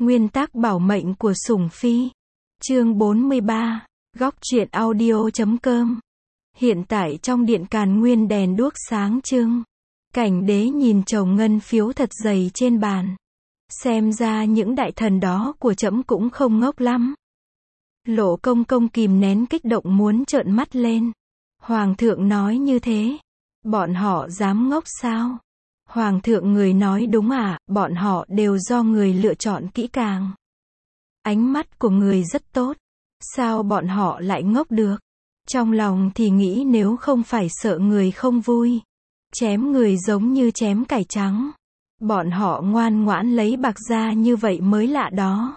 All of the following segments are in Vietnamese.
Nguyên tắc bảo mệnh của sủng phi. Chương 43. Góc truyện audio.com. Hiện tại trong điện Càn Nguyên đèn đuốc sáng trưng. Cảnh đế nhìn chồng ngân phiếu thật dày trên bàn. Xem ra những đại thần đó của trẫm cũng không ngốc lắm. Lộ Công Công kìm nén kích động muốn trợn mắt lên. Hoàng thượng nói như thế, bọn họ dám ngốc sao? Hoàng thượng người nói đúng à, bọn họ đều do người lựa chọn kỹ càng. Ánh mắt của người rất tốt, sao bọn họ lại ngốc được? Trong lòng thì nghĩ nếu không phải sợ người không vui, chém người giống như chém cải trắng, bọn họ ngoan ngoãn lấy bạc ra như vậy mới lạ đó.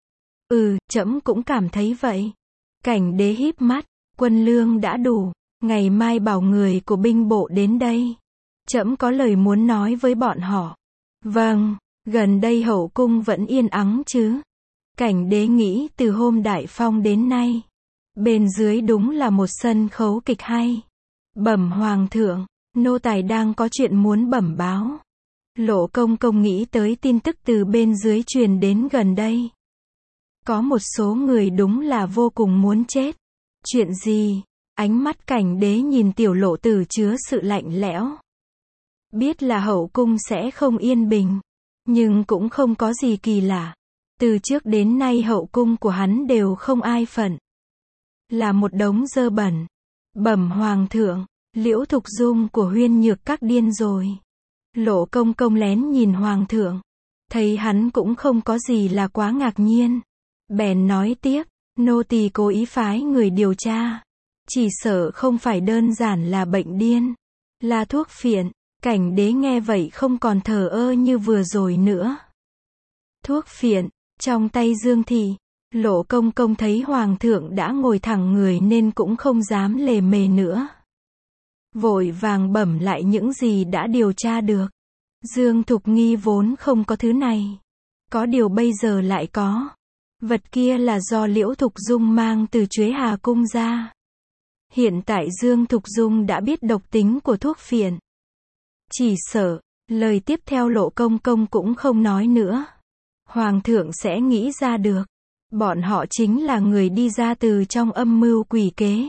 Trẫm cũng cảm thấy vậy. Cảnh đế híp mắt, quân lương đã đủ, ngày mai bảo người của binh bộ đến đây. Trẫm có lời muốn nói với bọn họ. Vâng, gần đây hậu cung vẫn yên ắng chứ? Cảnh đế nghĩ từ hôm đại phong đến nay, bên dưới đúng là một sân khấu kịch hay. Bẩm hoàng thượng, nô tài đang có chuyện muốn bẩm báo. Lộ Công Công nghĩ tới tin tức từ bên dưới truyền đến gần đây. Có một số người đúng là vô cùng muốn chết. Chuyện gì? Ánh mắt cảnh đế nhìn tiểu lộ tử chứa sự lạnh lẽo. Biết là hậu cung sẽ không yên bình, nhưng cũng không có gì kỳ lạ. Từ trước đến nay hậu cung của hắn đều không ai phận, là một đống dơ bẩn. Bẩm hoàng thượng, Liễu Thục Dung của Huyên Nhược Các điên rồi. Lộ Công Công lén nhìn hoàng thượng, thấy hắn cũng không có gì là quá ngạc nhiên, bèn nói tiếp, nô tỳ cố ý phái người điều tra, chỉ sợ không phải đơn giản là bệnh điên, là thuốc phiện. Cảnh đế nghe vậy không còn thờ ơ như vừa rồi nữa. Thuốc phiện, trong tay Dương Thị. Lộ Công Công thấy hoàng thượng đã ngồi thẳng người nên cũng không dám lề mề nữa. Vội vàng bẩm lại những gì đã điều tra được. Dương Thục Nghi vốn không có thứ này. Có điều bây giờ lại có. Vật kia là do Liễu Thục Dung mang từ Chuế Hà Cung ra. Hiện tại Dương Thục Dung đã biết độc tính của thuốc phiện. Chỉ sợ, lời tiếp theo Lộ Công Công cũng không nói nữa. Hoàng thượng sẽ nghĩ ra được. Bọn họ chính là người đi ra từ trong âm mưu quỷ kế.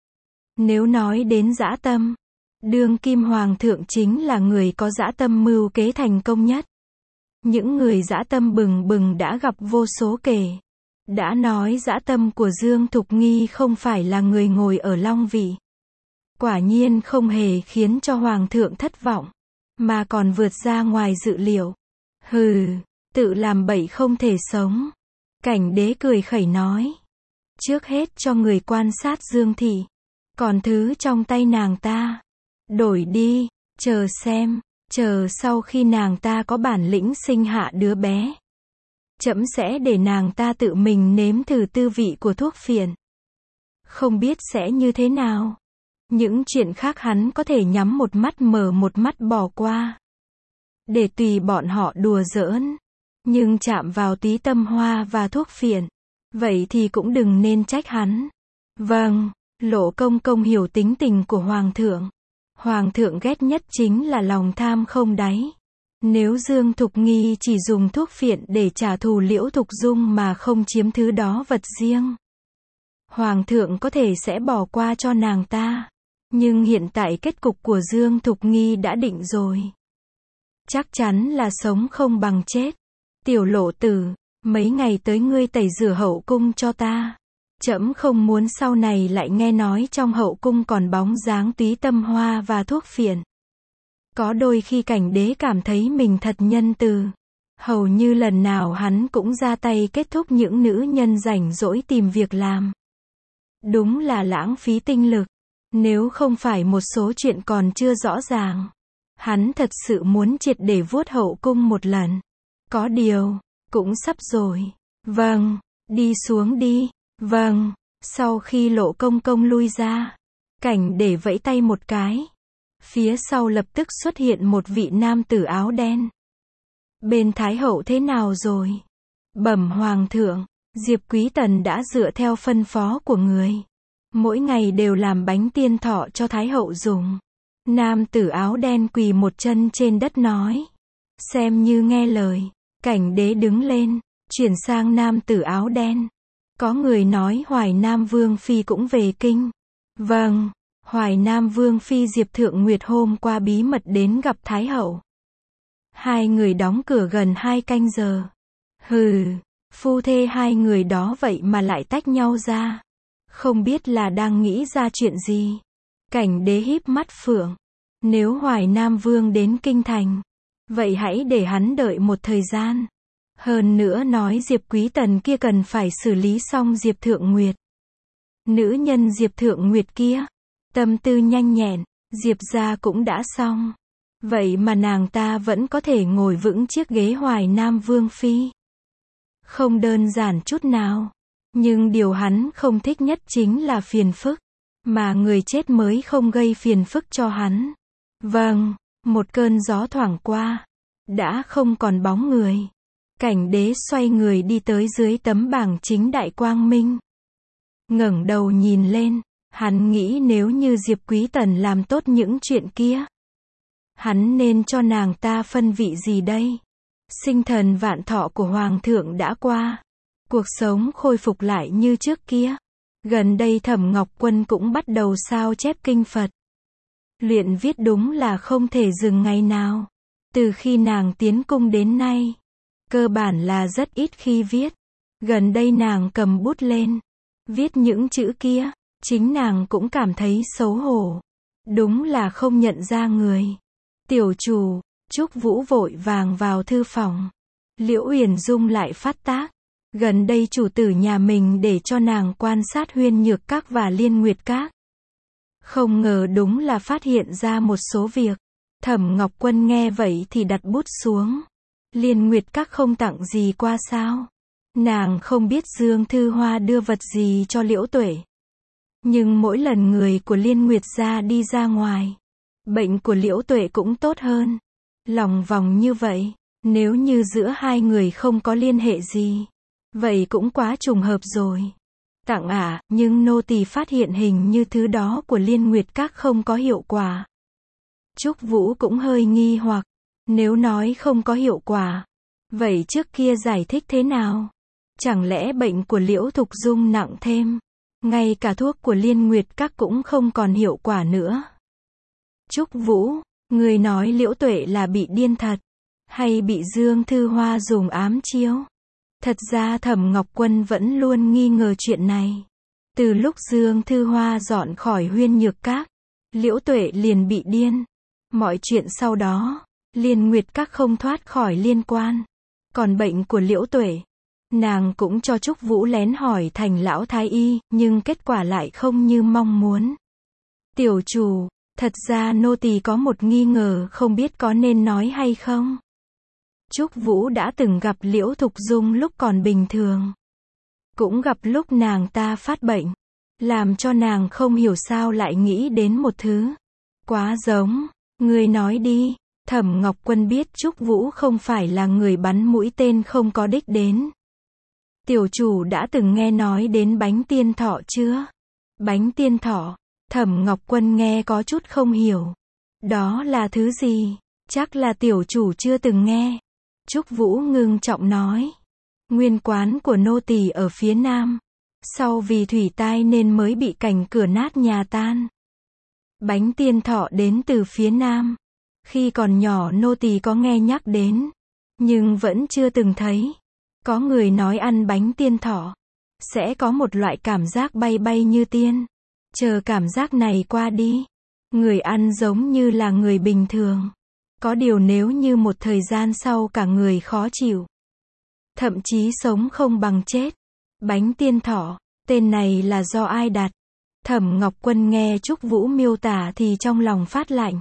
Nếu nói đến dã tâm, đương kim hoàng thượng chính là người có dã tâm mưu kế thành công nhất. Những người dã tâm bừng bừng đã gặp vô số kể. Đã nói dã tâm của Dương Thục Nghi không phải là người ngồi ở long vị. Quả nhiên không hề khiến cho hoàng thượng thất vọng, mà còn vượt ra ngoài dự liệu. Hừ, tự làm bậy không thể sống. Cảnh đế cười khẩy nói. Trước hết cho người quan sát Dương Thị. Còn thứ trong tay nàng ta, đổi đi, chờ xem, chờ sau khi nàng ta có bản lĩnh sinh hạ đứa bé. Trẫm sẽ để nàng ta tự mình nếm thử tư vị của thuốc phiện. Không biết sẽ như thế nào. Những chuyện khác hắn có thể nhắm một mắt mở một mắt bỏ qua, để tùy bọn họ đùa giỡn. Nhưng chạm vào tí tâm hoa và thuốc phiện, vậy thì cũng đừng nên trách hắn. Vâng, Lộ Công Công hiểu tính tình của hoàng thượng. Hoàng thượng ghét nhất chính là lòng tham không đáy. Nếu Dương Thục Nghi chỉ dùng thuốc phiện để trả thù Liễu Thục Dung mà không chiếm thứ đó vật riêng, hoàng thượng có thể sẽ bỏ qua cho nàng ta. Nhưng hiện tại kết cục của Dương Thục Nghi đã định rồi. Chắc chắn là sống không bằng chết. Tiểu lộ tử, mấy ngày tới ngươi tẩy rửa hậu cung cho ta. Trẫm không muốn sau này lại nghe nói trong hậu cung còn bóng dáng túy tâm hoa và thuốc phiện. Có đôi khi cảnh đế cảm thấy mình thật nhân từ. Hầu như lần nào hắn cũng ra tay kết thúc những nữ nhân rảnh rỗi tìm việc làm. Đúng là lãng phí tinh lực. Nếu không phải một số chuyện còn chưa rõ ràng, hắn thật sự muốn triệt để vuốt hậu cung một lần. Có điều, cũng sắp rồi. Vâng, đi xuống đi. Vâng, sau khi Lộ Công Công lui ra, cảnh để vẫy tay một cái. Phía sau lập tức xuất hiện một vị nam tử áo đen. Bên Thái Hậu thế nào rồi? Bẩm hoàng thượng, Diệp Quý Tần đã dựa theo phân phó của người. Mỗi ngày đều làm bánh tiên thọ cho Thái Hậu dùng. Nam tử áo đen quỳ một chân trên đất nói. Xem như nghe lời. Cảnh đế đứng lên, Chuyển sang nam tử áo đen. Có người nói Hoài Nam Vương Phi cũng về kinh. Vâng, Hoài Nam Vương Phi Diệp Thượng Nguyệt hôm qua bí mật đến gặp Thái Hậu. Hai người đóng cửa gần 2 canh giờ. Hừ, phu thê hai người đó vậy mà lại tách nhau ra. Không biết là đang nghĩ ra chuyện gì. Cảnh đế híp mắt phượng. Nếu Hoài Nam Vương đến kinh thành, vậy hãy để hắn đợi một thời gian. Hơn nữa nói Diệp Quý Tần kia cần phải xử lý xong Diệp Thượng Nguyệt. Nữ nhân Diệp Thượng Nguyệt kia, tâm tư nhanh nhẹn, Diệp gia cũng đã xong. Vậy mà nàng ta vẫn có thể ngồi vững chiếc ghế Hoài Nam Vương Phi. Không đơn giản chút nào. Nhưng điều hắn không thích nhất chính là phiền phức. Mà người chết mới không gây phiền phức cho hắn. Vâng, một cơn gió thoảng qua. Đã không còn bóng người. Cảnh đế xoay người đi tới dưới tấm bảng chính đại quang minh. Ngẩng đầu nhìn lên. Hắn nghĩ nếu như Diệp Quý Tần làm tốt những chuyện kia, hắn nên cho nàng ta phân vị gì đây? Sinh thần vạn thọ của Hoàng thượng đã qua. Cuộc sống khôi phục lại như trước kia. Gần đây Thẩm Ngọc Quân cũng bắt đầu sao chép kinh Phật. Luyện viết đúng là không thể dừng ngày nào. Từ khi nàng tiến cung đến nay, cơ bản là rất ít khi viết. Gần đây nàng cầm bút lên, viết những chữ kia, chính nàng cũng cảm thấy xấu hổ. Đúng là không nhận ra người. Tiểu chủ, Trúc Vũ vội vàng vào thư phòng. Liễu Uyển Dung lại phát tác. Gần đây chủ tử nhà mình để cho nàng quan sát Huyên Nhược Các và Liên Nguyệt Các. Không ngờ đúng là phát hiện ra một số việc. Thẩm Ngọc Quân nghe vậy thì đặt bút xuống. Liên Nguyệt Các không tặng gì qua sao? Nàng không biết Dương Thư Hoa đưa vật gì cho Liễu Tuệ. Nhưng mỗi lần người của Liên Nguyệt gia đi ra ngoài, bệnh của Liễu Tuệ cũng tốt hơn. Lòng vòng như vậy, nếu như giữa hai người không có liên hệ gì, vậy cũng quá trùng hợp rồi. Tặng nhưng nô tỳ phát hiện hình như thứ đó của Liên Nguyệt Các không có hiệu quả. Trúc Vũ cũng hơi nghi hoặc, nếu nói không có hiệu quả, vậy trước kia giải thích thế nào? Chẳng lẽ bệnh của Liễu Thục Dung nặng thêm, ngay cả thuốc của Liên Nguyệt Các cũng không còn hiệu quả nữa? Trúc Vũ, người nói Liễu Tuệ là bị điên thật, hay bị Dương Thư Hoa dùng ám chiêu? Thật ra Thẩm Ngọc Quân vẫn luôn nghi ngờ chuyện này. Từ lúc Dương Thư Hoa dọn khỏi Huyên Nhược Các, Liễu Tuệ liền bị điên. Mọi chuyện sau đó, Liên Nguyệt Các không thoát khỏi liên quan. Còn bệnh của Liễu Tuệ, nàng cũng cho Trúc Vũ lén hỏi Thành lão thái y, nhưng kết quả lại không như mong muốn. Tiểu chủ, thật ra nô tỳ có một nghi ngờ không biết có nên nói hay không. Trúc Vũ đã từng gặp Liễu Thục Dung lúc còn bình thường. Cũng gặp lúc nàng ta phát bệnh. Làm cho nàng không hiểu sao lại nghĩ đến một thứ. Quá giống. Người nói đi. Thẩm Ngọc Quân biết Trúc Vũ không phải là người bắn mũi tên không có đích đến. Tiểu chủ đã từng nghe nói đến bánh tiên thọ chưa? Bánh tiên thọ. Thẩm Ngọc Quân nghe có chút không hiểu. Đó là thứ gì? Chắc là tiểu chủ chưa từng nghe. Trúc Vũ ngưng trọng nói. Nguyên quán của nô tỳ ở phía nam. Sau vì thủy tai nên mới bị cảnh cửa nát nhà tan. Bánh tiên thọ đến từ phía nam. Khi còn nhỏ nô tỳ có nghe nhắc đến. Nhưng vẫn chưa từng thấy. Có người nói ăn bánh tiên thọ sẽ có một loại cảm giác bay bay như tiên. Chờ cảm giác này qua đi, người ăn giống như là người bình thường. Có điều nếu như một thời gian sau cả người khó chịu, thậm chí sống không bằng chết. Bánh tiên thọ, tên này là do ai đặt? Thẩm Ngọc Quân nghe Trúc Vũ miêu tả thì trong lòng phát lạnh.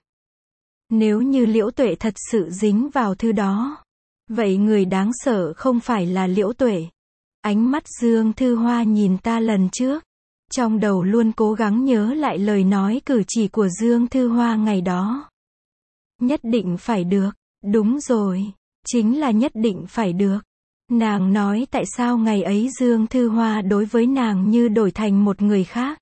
Nếu như Liễu Tuệ thật sự dính vào thứ đó, vậy người đáng sợ không phải là Liễu Tuệ. Ánh mắt Dương Thư Hoa nhìn ta lần trước, trong đầu luôn cố gắng nhớ lại lời nói cử chỉ của Dương Thư Hoa ngày đó. Nhất định phải được. Đúng rồi, chính là nhất định phải được. Nàng nói tại sao ngày ấy Dương Thư Hoa đối với nàng như đổi thành một người khác.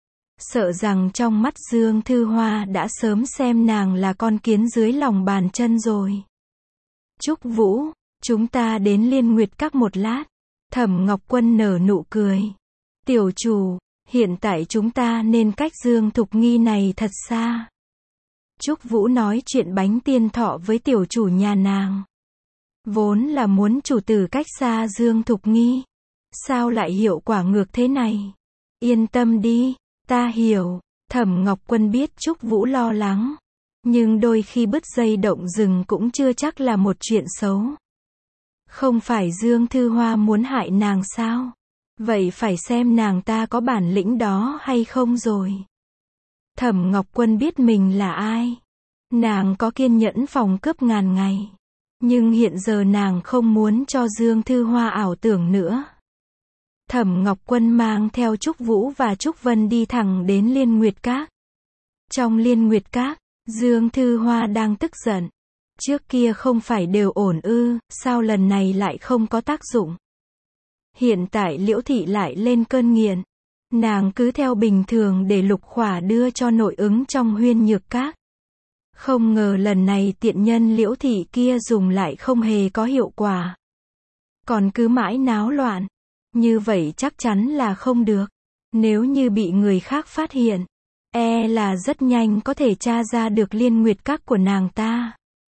Sợ rằng trong mắt Dương Thư Hoa đã sớm xem nàng là con kiến dưới lòng bàn chân rồi. Trúc Vũ, Chúng ta đến Liên Nguyệt Các một lát. Thẩm Ngọc Quân nở nụ cười. Tiểu chủ, hiện tại chúng ta nên cách Dương Thục Nghi này thật xa. Trúc Vũ nói chuyện bánh tiên thọ với tiểu chủ nhà nàng. Vốn là muốn chủ tử cách xa Dương Thục Nghi. Sao lại hiệu quả ngược thế này? Yên tâm đi, ta hiểu. Thẩm Ngọc Quân biết Trúc Vũ lo lắng. Nhưng đôi khi bứt dây động rừng cũng chưa chắc là một chuyện xấu. Không phải Dương Thư Hoa muốn hại nàng sao? Vậy phải xem nàng ta có bản lĩnh đó hay không rồi. Thẩm Ngọc Quân biết mình là ai. Nàng có kiên nhẫn phòng cướp ngàn ngày. Nhưng hiện giờ nàng không muốn cho Dương Thư Hoa ảo tưởng nữa. Thẩm Ngọc Quân mang theo Trúc Vũ và Trúc Vân đi thẳng đến Liên Nguyệt Các. Trong Liên Nguyệt Các, Dương Thư Hoa đang tức giận. Trước kia không phải đều ổn ư, sao lần này lại không có tác dụng? Hiện tại Liễu Thị lại lên cơn nghiện. Nàng cứ theo bình thường để Lục Khỏa đưa cho nội ứng trong Huyên Nhược Các. Không ngờ lần này tiện nhân Liễu Thị kia dùng lại không hề có hiệu quả. Còn cứ mãi náo loạn. Như vậy chắc chắn là không được. Nếu như bị người khác phát hiện, là rất nhanh có thể tra ra được Liên Nguyệt Các của nàng ta.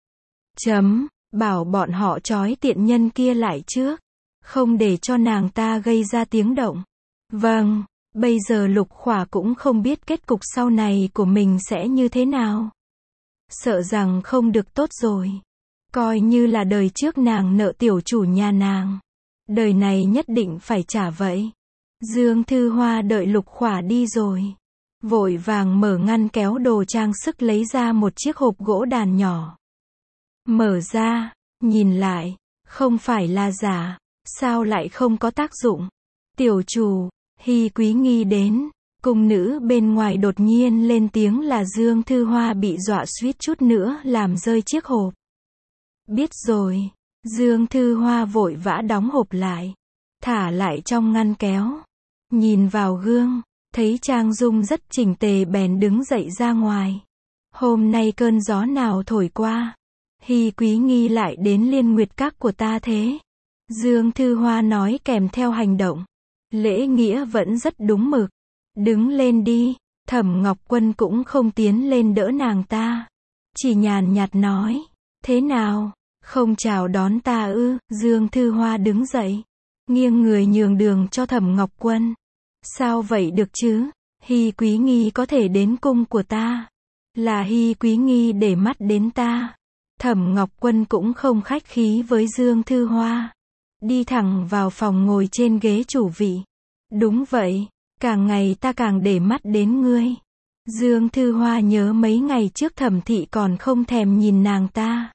Bảo bọn họ trói tiện nhân kia lại trước. Không để cho nàng ta gây ra tiếng động. Vâng, bây giờ Lục Khỏa cũng không biết kết cục sau này của mình sẽ như thế nào. Sợ rằng không được tốt rồi. Coi như là đời trước nàng nợ tiểu chủ nhà nàng. Đời này nhất định phải trả vậy. Dương Thư Hoa đợi Lục Khỏa đi rồi. Vội vàng mở ngăn kéo đồ trang sức lấy ra một chiếc hộp gỗ đàn nhỏ. Mở ra, nhìn lại, không phải là giả. Sao lại không có tác dụng? Tiểu chủ, Hy Quý Nghi đến. Cung nữ bên ngoài đột nhiên lên tiếng là Dương Thư Hoa bị dọa suýt chút nữa làm rơi chiếc hộp. Biết rồi. Dương Thư Hoa vội vã đóng hộp lại. Thả lại trong ngăn kéo. Nhìn vào gương. Thấy Trang Dung rất chỉnh tề bèn đứng dậy ra ngoài. Hôm nay cơn gió nào thổi qua. Hy Quý Nghi lại đến Liên Nguyệt Các của ta thế. Dương Thư Hoa nói kèm theo hành động. Lễ nghĩa vẫn rất đúng mực. Đứng lên đi. Thẩm Ngọc Quân cũng không tiến lên đỡ nàng ta. Chỉ nhàn nhạt nói. Thế nào? Không chào đón ta ư? Dương Thư Hoa đứng dậy. Nghiêng người nhường đường cho Thẩm Ngọc Quân. Sao vậy được chứ? Hy Quý Nghi có thể đến cung của ta. Là Hy Quý Nghi để mắt đến ta. Thẩm Ngọc Quân cũng không khách khí với Dương Thư Hoa. Đi thẳng vào phòng ngồi trên ghế chủ vị. Đúng vậy, càng ngày ta càng để mắt đến ngươi. Dương Thư Hoa nhớ mấy ngày trước Thẩm thị còn không thèm nhìn nàng ta.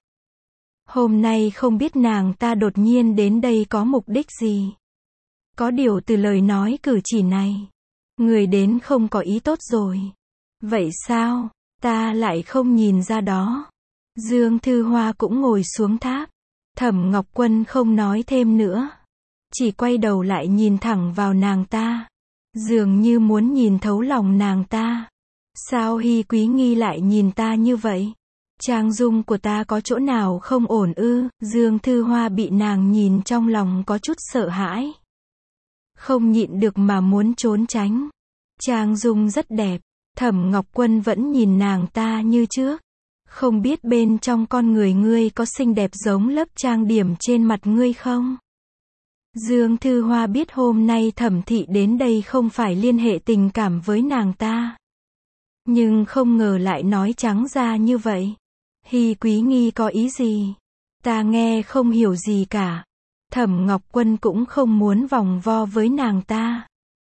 Hôm nay không biết nàng ta đột nhiên đến đây có mục đích gì. Có điều từ lời nói cử chỉ này, người đến không có ý tốt rồi. Vậy sao, ta lại không nhìn ra đó. Dương Thư Hoa cũng ngồi xuống tháp. Thẩm Ngọc Quân không nói thêm nữa. Chỉ quay đầu lại nhìn thẳng vào nàng ta. Dường như muốn nhìn thấu lòng nàng ta. Sao Hy Quý Nghi lại nhìn ta như vậy? Trang dung của ta có chỗ nào không ổn ư? Dương Thư Hoa bị nàng nhìn trong lòng có chút sợ hãi. Không nhịn được mà muốn trốn tránh. Trang dung rất đẹp. Thẩm Ngọc Quân vẫn nhìn nàng ta như trước. Không biết bên trong con người ngươi có xinh đẹp giống lớp trang điểm trên mặt ngươi không? Dương Thư Hoa biết hôm nay Thẩm thị đến đây không phải liên hệ tình cảm với nàng ta. Nhưng không ngờ lại nói trắng ra như vậy. Hy Quý Nghi có ý gì? Ta nghe không hiểu gì cả. Thẩm Ngọc Quân cũng không muốn vòng vo với nàng ta.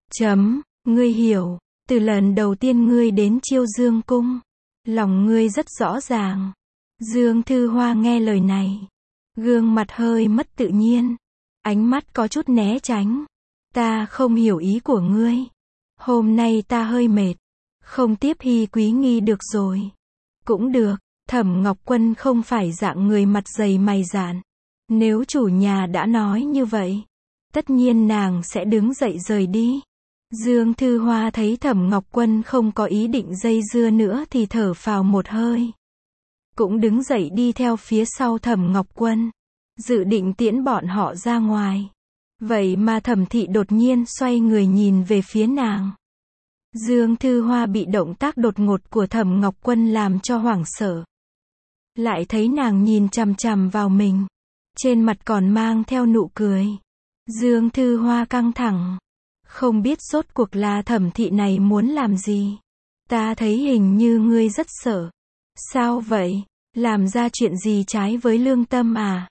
Ngươi hiểu, từ lần đầu tiên ngươi đến Chiêu Dương cung, lòng ngươi rất rõ ràng. Dương Thư Hoa nghe lời này, gương mặt hơi mất tự nhiên, ánh mắt có chút né tránh. Ta không hiểu ý của ngươi. Hôm nay ta hơi mệt, không tiếp Hy Quý Nghi được rồi. Cũng được, Thẩm Ngọc Quân không phải dạng người mặt dày mày dạn. Nếu chủ nhà đã nói như vậy, tất nhiên nàng sẽ đứng dậy rời đi. Dương Thư Hoa thấy Thẩm Ngọc Quân không có ý định dây dưa nữa thì thở phào một hơi. Cũng đứng dậy đi theo phía sau Thẩm Ngọc Quân. dự định tiễn bọn họ ra ngoài. Vậy mà Thẩm Thị đột nhiên xoay người nhìn về phía nàng. Dương Thư Hoa bị động tác đột ngột của Thẩm Ngọc Quân làm cho hoảng sợ. Lại thấy nàng nhìn chằm chằm vào mình. Trên mặt còn mang theo nụ cười. Dương Thư Hoa căng thẳng. Không biết rốt cuộc là Thẩm Thị này muốn làm gì. Ta thấy hình như ngươi rất sợ. Sao vậy? Làm ra chuyện gì trái với lương tâm à?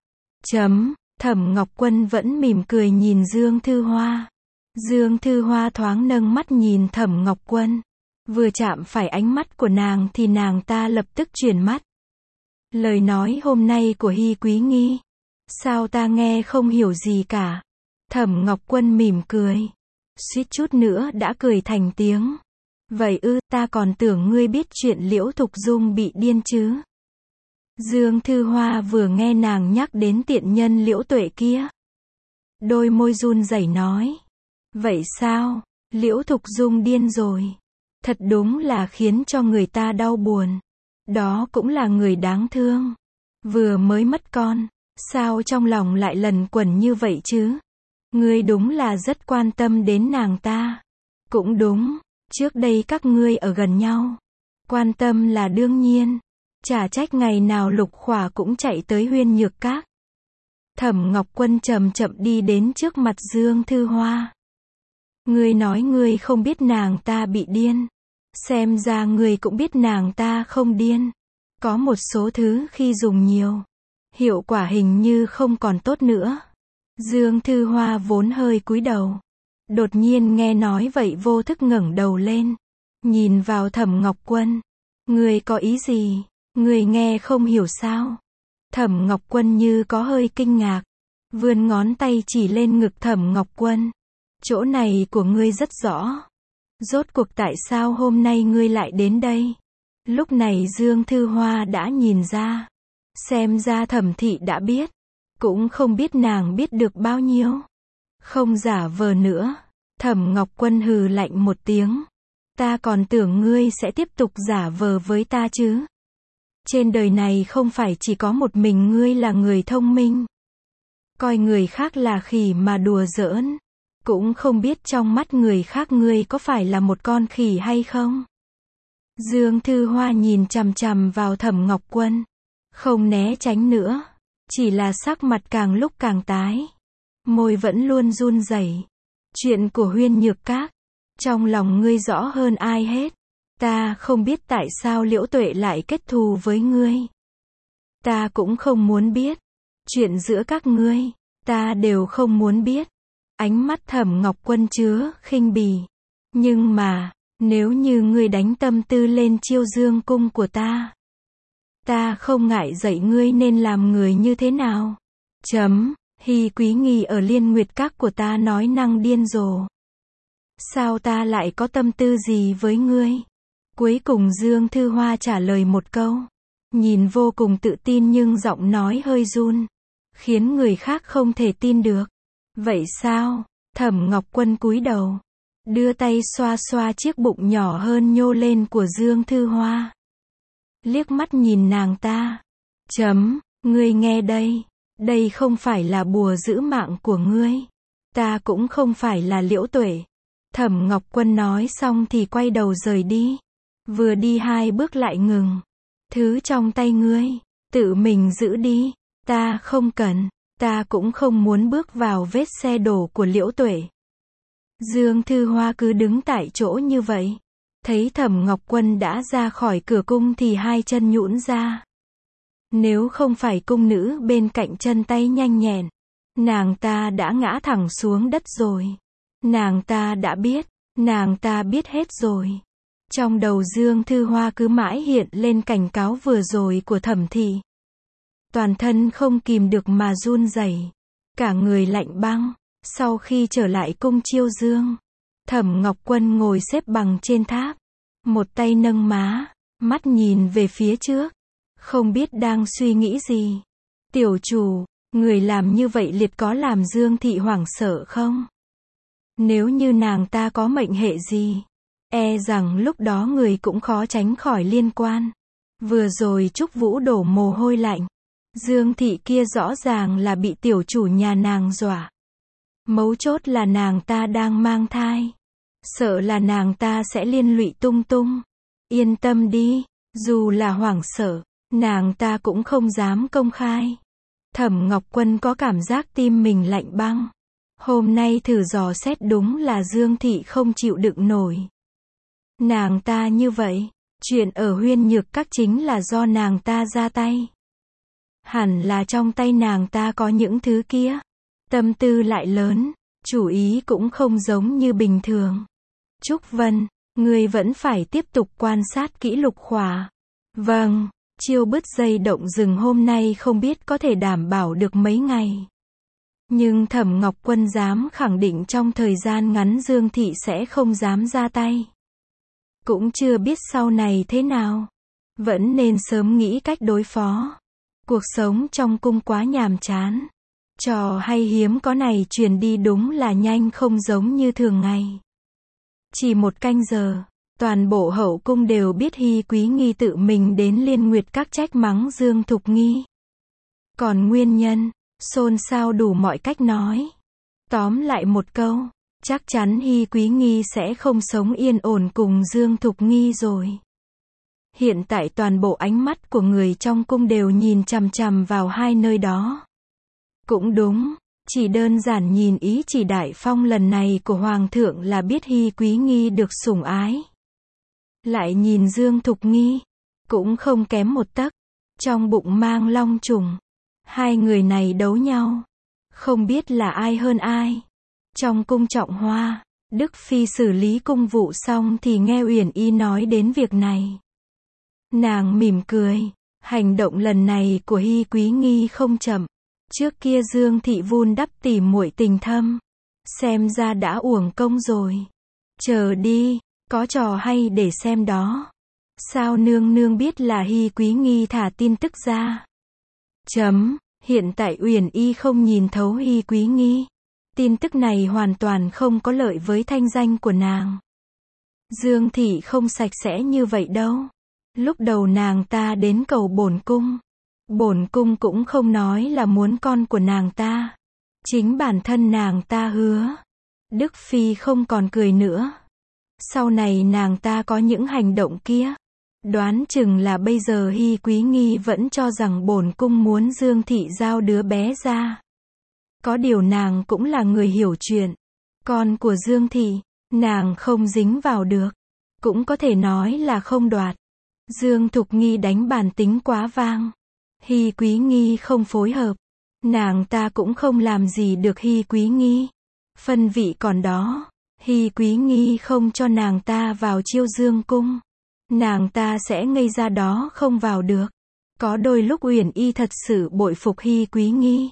Thẩm Ngọc Quân vẫn mỉm cười nhìn Dương Thư Hoa. Dương Thư Hoa thoáng nâng mắt nhìn Thẩm Ngọc Quân. Vừa chạm phải ánh mắt của nàng thì nàng ta lập tức chuyển mắt. Lời nói hôm nay của Hy Quý Nghi. Sao ta nghe không hiểu gì cả? Thẩm Ngọc Quân mỉm cười. Suýt chút nữa đã cười thành tiếng. Vậy ta còn tưởng ngươi biết chuyện Liễu Thục Dung bị điên chứ. Dương Thư Hoa vừa nghe nàng nhắc đến tiện nhân Liễu Tuệ kia. Đôi môi run rẩy nói. Vậy sao? Liễu Thục Dung điên rồi. Thật đúng là khiến cho người ta đau buồn. Đó cũng là người đáng thương. Vừa mới mất con. Sao trong lòng lại lẩn quẩn như vậy chứ? Ngươi đúng là rất quan tâm đến nàng ta. Cũng đúng. Trước đây các ngươi ở gần nhau. Quan tâm là đương nhiên. Chả trách ngày nào Lục Khỏa cũng chạy tới Huyên Nhược Các. Thẩm Ngọc Quân chậm chậm đi đến trước mặt Dương Thư Hoa. Ngươi nói ngươi không biết nàng ta bị điên. Xem ra ngươi cũng biết nàng ta không điên. Có một số thứ khi dùng nhiều, hiệu quả hình như không còn tốt nữa. Dương Thư Hoa vốn hơi cúi đầu. Đột nhiên nghe nói vậy vô thức ngẩng đầu lên. Nhìn vào Thẩm Ngọc Quân. Ngươi có ý gì? Ngươi nghe không hiểu sao? Thẩm Ngọc Quân như có hơi kinh ngạc. Vươn ngón tay chỉ lên ngực Thẩm Ngọc Quân. Chỗ này của ngươi rất rõ. Rốt cuộc tại sao hôm nay ngươi lại đến đây? Lúc này Dương Thư Hoa đã nhìn ra. Xem ra Thẩm Thị đã biết. Cũng không biết nàng biết được bao nhiêu. Không giả vờ nữa. Thẩm Ngọc Quân hừ lạnh một tiếng. Ta còn tưởng ngươi sẽ tiếp tục giả vờ với ta chứ. Trên đời này không phải chỉ có một mình ngươi là người thông minh. Coi người khác là khỉ mà đùa giỡn. Cũng không biết trong mắt người khác ngươi có phải là một con khỉ hay không. Dương Thư Hoa nhìn chằm chằm vào Thẩm Ngọc Quân. Không né tránh nữa. Chỉ là sắc mặt càng lúc càng tái. Môi vẫn luôn run rẩy. Chuyện của Huyên Nhược Các. Trong lòng ngươi rõ hơn ai hết. Ta không biết tại sao Liễu Tuệ lại kết thù với ngươi. Ta cũng không muốn biết. Chuyện giữa các ngươi, ta đều không muốn biết. Ánh mắt Thẩm Ngọc Quân chứa khinh bỉ. Nhưng mà, nếu như ngươi đánh tâm tư lên Chiêu Dương cung của ta không ngại dạy ngươi nên làm người như thế nào. Hy Quý Nghi ở Liên Nguyệt Các của ta nói năng điên rồ. Sao ta lại có tâm tư gì với ngươi? Cuối cùng Dương Thư Hoa trả lời một câu. Nhìn vô cùng tự tin nhưng giọng nói hơi run. Khiến người khác không thể tin được. Vậy sao? Thẩm Ngọc Quân cúi đầu. Đưa tay xoa xoa chiếc bụng nhỏ hơn nhô lên của Dương Thư Hoa. Liếc mắt nhìn nàng ta. Ngươi nghe đây. Đây không phải là bùa giữ mạng của ngươi. Ta cũng không phải là Liễu Tuệ. Thẩm Ngọc Quân nói xong thì quay đầu rời đi. Vừa đi 2 bước lại ngừng. Thứ trong tay ngươi, tự mình giữ đi. Ta không cần. Ta cũng không muốn bước vào vết xe đổ của Liễu Tuệ. Dương Thư Hoa cứ đứng tại chỗ như vậy. Thấy Thẩm Ngọc Quân đã ra khỏi cửa cung thì 2 chân nhũn ra. Nếu không phải cung nữ bên cạnh chân tay nhanh nhẹn, nàng ta đã ngã thẳng xuống đất rồi. Nàng ta biết hết rồi. Trong đầu Dương Thư Hoa cứ mãi hiện lên cảnh cáo vừa rồi của Thẩm Thị. Toàn thân không kìm được mà run rẩy, cả người lạnh băng. Sau khi trở lại cung Chiêu Dương, Thẩm Ngọc Quân ngồi xếp bằng trên tháp, một tay nâng má, mắt nhìn về phía trước, không biết đang suy nghĩ gì. Tiểu chủ, người làm như vậy liệt có làm Dương Thị hoảng sợ không? Nếu như nàng ta có mệnh hệ gì, e rằng lúc đó người cũng khó tránh khỏi liên quan. Vừa rồi Trúc Vũ đổ mồ hôi lạnh. Dương thị kia rõ ràng là bị tiểu chủ nhà nàng dọa. Mấu chốt là nàng ta đang mang thai. Sợ là nàng ta sẽ liên lụy tung tung. Yên tâm đi, dù là hoảng sợ, nàng ta cũng không dám công khai. Thẩm Ngọc Quân có cảm giác tim mình lạnh băng. Hôm nay thử dò xét đúng là Dương thị không chịu đựng nổi. Nàng ta như vậy, chuyện ở Huyên Nhược Các chính là do nàng ta ra tay. Hẳn là trong tay nàng ta có những thứ kia. Tâm tư lại lớn, chủ ý cũng không giống như bình thường. Trúc Vân, ngươi vẫn phải tiếp tục quan sát kỹ Lục Khỏa. Vâng, chiêu bứt dây động rừng hôm nay không biết có thể đảm bảo được mấy ngày. Nhưng Thẩm Ngọc Quân dám khẳng định trong thời gian ngắn Dương thị sẽ không dám ra tay. Cũng chưa biết sau này thế nào. Vẫn nên sớm nghĩ cách đối phó. Cuộc sống trong cung quá nhàm chán. Trò hay hiếm có này truyền đi đúng là nhanh không giống như thường ngày. Chỉ 1 canh giờ, toàn bộ hậu cung đều biết Hy Quý Nghi tự mình đến Liên Nguyệt Các trách mắng Dương Thục Nghi. Còn nguyên nhân, xôn xao đủ mọi cách nói. Tóm lại một câu, chắc chắn Hy Quý Nghi sẽ không sống yên ổn cùng Dương Thục Nghi rồi. Hiện tại toàn bộ ánh mắt của người trong cung đều nhìn chằm chằm vào hai nơi đó. Cũng đúng, chỉ đơn giản nhìn ý chỉ đại phong lần này của Hoàng thượng là biết Hy Quý Nghi được sủng ái. Lại nhìn Dương Thục Nghi, cũng không kém một tấc, trong bụng mang long trùng. Hai người này đấu nhau, không biết là ai hơn ai. Trong cung Trọng Hoa, Đức Phi xử lý cung vụ xong thì nghe Uyển Y nói đến việc này. Nàng mỉm cười, hành động lần này của Hy Quý Nghi không chậm. Trước kia Dương thị vun đắp tỉ muội tình thâm, xem ra đã uổng công rồi. Chờ đi, có trò hay để xem đó. Sao nương nương biết là Hy Quý Nghi thả tin tức ra? Hiện tại Uyển Y không nhìn thấu Hy Quý Nghi. Tin tức này hoàn toàn không có lợi với thanh danh của nàng. Dương thị không sạch sẽ như vậy đâu. Lúc đầu nàng ta đến cầu bổn cung. Bổn cung cũng không nói là muốn con của nàng ta. Chính bản thân nàng ta hứa. Đức Phi không còn cười nữa. Sau này nàng ta có những hành động kia. Đoán chừng là bây giờ Hy Quý Nghi vẫn cho rằng bổn cung muốn Dương thị giao đứa bé ra. Có điều nàng cũng là người hiểu chuyện. Con của Dương thị, nàng không dính vào được. Cũng có thể nói là không đoạt. Dương Thục Nghi đánh bản tính quá vang. Hy Quý Nghi không phối hợp. Nàng ta cũng không làm gì được Hy Quý Nghi. Phân vị còn đó. Hy Quý Nghi không cho nàng ta vào Chiêu Dương cung. Nàng ta sẽ ngây ra đó không vào được. Có đôi lúc Uyển Y thật sự bội phục Hy Quý Nghi.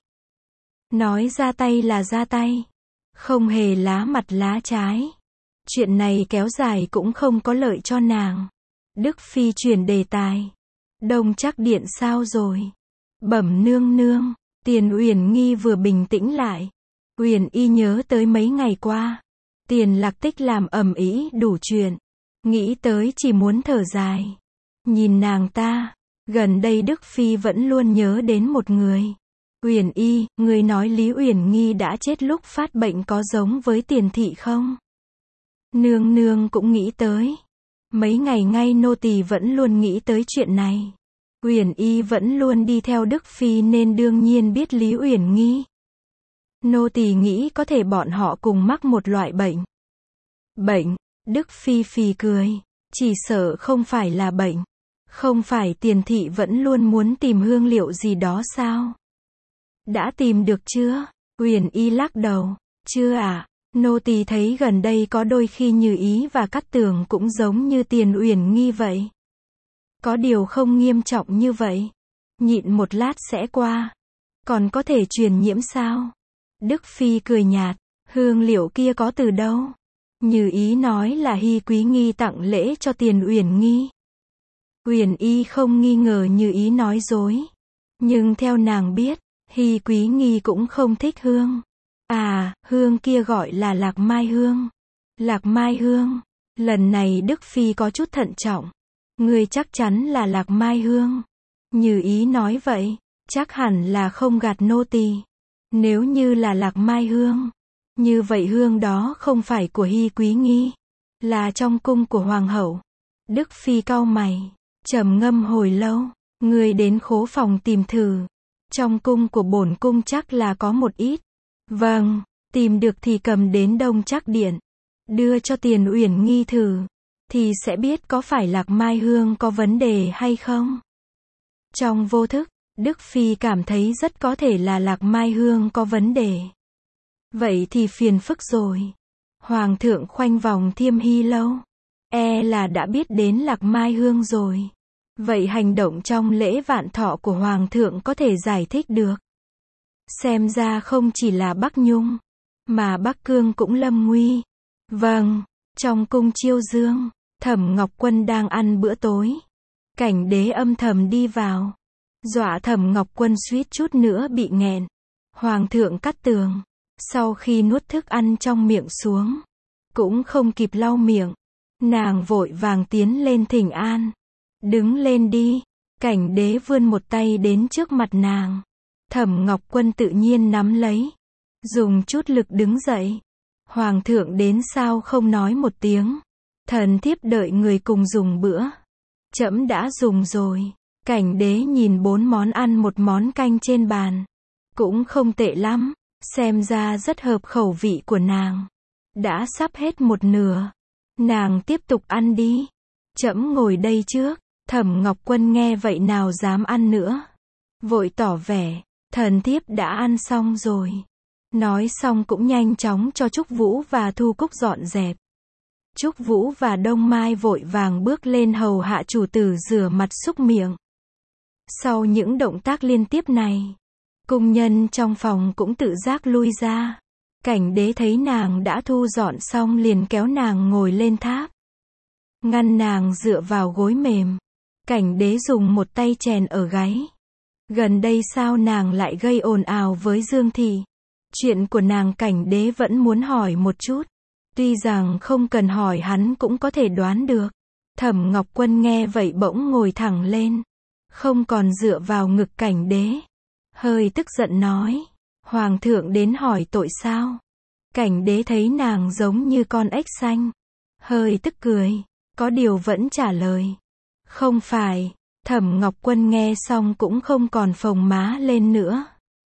Nói ra tay là ra tay. Không hề lá mặt lá trái. Chuyện này kéo dài cũng không có lợi cho nàng. Đức Phi chuyển đề tài. Đông Trác điện sao rồi? Bẩm nương nương, Tiền Uyển Nghi vừa bình tĩnh lại. Uyển Y nhớ tới mấy ngày qua. Tiền Lạc Tích làm ầm ĩ đủ chuyện. Nghĩ tới chỉ muốn thở dài. Nhìn nàng ta, gần đây Đức Phi vẫn luôn nhớ đến một người. Uyển Y, người nói Lý Uyển Nghi đã chết lúc phát bệnh có giống với Tiền thị không? Nương nương cũng nghĩ tới. Mấy ngày ngay nô tỳ vẫn luôn nghĩ tới chuyện này. Uyển Y vẫn luôn đi theo Đức Phi nên đương nhiên biết Lý Uyển Nghi. Nô tỳ nghĩ có thể bọn họ cùng mắc một loại bệnh. Bệnh? Đức Phi phì cười. Chỉ sợ không phải là bệnh. Không phải Tiền thị vẫn luôn muốn tìm hương liệu gì đó sao? Đã tìm được chưa? Uyển Y lắc đầu. Chưa ạ. Nô tỳ thấy gần đây có đôi khi Như Ý và Cát Tường cũng giống như Tiền Uyển Nghi vậy. Có điều không nghiêm trọng như vậy. Nhịn một lát sẽ qua. Còn có thể truyền nhiễm sao? Đức Phi cười nhạt. Hương liệu kia có từ đâu? Như Ý nói là Hy Quý Nghi tặng lễ cho Tiền Uyển Nghi. Uyển Y không nghi ngờ Như Ý nói dối. Nhưng theo nàng biết, Hy Quý Nghi cũng không thích hương. À, hương kia gọi là lạc mai hương. Lạc mai hương. Lần này Đức Phi có chút thận trọng. Người chắc chắn là lạc mai hương. Như Ý nói vậy. chắc hẳn là không gạt nô tỳ. Nếu như là lạc mai hương, như vậy hương đó không phải của Hy Quý Nghi, là trong cung của hoàng hậu. Đức Phi cau mày, trầm ngâm hồi lâu, người đến khố phòng tìm thử. Trong cung của bổn cung chắc là có một ít. Vâng, tìm được thì cầm đến Đông Trác điện, đưa cho Tiền Uyển Nghi thử, thì sẽ biết có phải lạc mai hương có vấn đề hay không. Trong vô thức, Đức Phi cảm thấy rất có thể là lạc mai hương có vấn đề. Vậy thì phiền phức rồi. Hoàng thượng khoanh vòng Thiêm Hy lâu, là đã biết đến lạc mai hương rồi. Vậy hành động trong lễ vạn thọ của Hoàng thượng có thể giải thích được. Xem ra không chỉ là Bắc Nhung, mà Bắc Cương cũng lâm nguy. Vâng, trong cung Chiêu Dương, Thẩm Ngọc Quân đang ăn bữa tối. Cảnh đế âm thầm đi vào, dọa Thẩm Ngọc Quân suýt chút nữa bị nghẹn. Hoàng thượng cắt tường, sau khi nuốt thức ăn trong miệng xuống, cũng không kịp lau miệng, nàng vội vàng tiến lên thỉnh an. Đứng lên đi. Cảnh đế vươn một tay đến trước mặt nàng. Thẩm Ngọc Quân tự nhiên nắm lấy, dùng chút lực đứng dậy. Hoàng thượng đến sao không nói một tiếng? Thần thiếp đợi người cùng dùng bữa. Trẫm đã dùng rồi. Cảnh đế nhìn 4 món ăn một món canh trên bàn, cũng không tệ lắm, xem ra rất hợp khẩu vị của nàng. Đã sắp hết một nửa, nàng tiếp tục ăn đi. Trẫm ngồi đây trước. Thẩm Ngọc Quân nghe vậy nào dám ăn nữa, vội tỏ vẻ, thần thiếp đã ăn xong rồi. Nói xong cũng nhanh chóng cho Trúc Vũ và Thu Cúc dọn dẹp. Trúc Vũ và Đông Mai vội vàng bước lên hầu hạ chủ tử rửa mặt súc miệng. Sau những động tác liên tiếp này, cung nhân trong phòng cũng tự giác lui ra. Cảnh đế thấy nàng đã thu dọn xong liền kéo nàng ngồi lên tháp, ngăn nàng dựa vào gối mềm. Cảnh đế dùng một tay chèn ở gáy. Gần đây sao nàng lại gây ồn ào với Dương Thị? Chuyện của nàng cảnh đế vẫn muốn hỏi một chút. Tuy rằng không cần hỏi hắn cũng có thể đoán được. Thẩm Ngọc Quân nghe vậy bỗng ngồi thẳng lên, không còn dựa vào ngực cảnh đế. Hơi tức giận nói, Hoàng thượng đến hỏi tội sao? Cảnh đế thấy nàng giống như con ếch xanh, hơi tức cười, có điều vẫn trả lời. Không phải. Thẩm Ngọc Quân nghe xong cũng không còn phồng má lên nữa.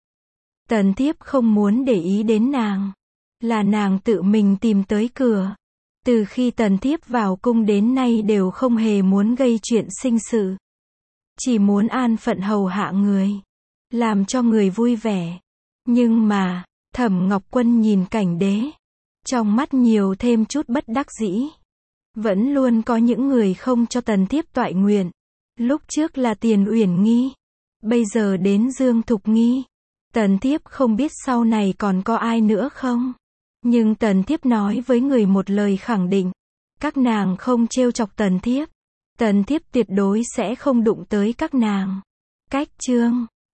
Tần thiếp không muốn để ý đến nàng, là nàng tự mình tìm tới cửa. Từ khi tần thiếp vào cung đến nay đều không hề muốn gây chuyện sinh sự, chỉ muốn an phận hầu hạ người, làm cho người vui vẻ. Nhưng mà, Thẩm Ngọc Quân nhìn cảnh đế, trong mắt nhiều thêm chút bất đắc dĩ. Vẫn luôn có những người không cho tần thiếp toại nguyện. Lúc trước là Tiền Uyển Nghi, bây giờ đến Dương Thục Nghi. Tần thiếp không biết sau này còn có ai nữa không? Nhưng tần thiếp nói với người một lời khẳng định, các nàng không trêu chọc tần thiếp tuyệt đối sẽ không đụng tới các nàng. Cách chương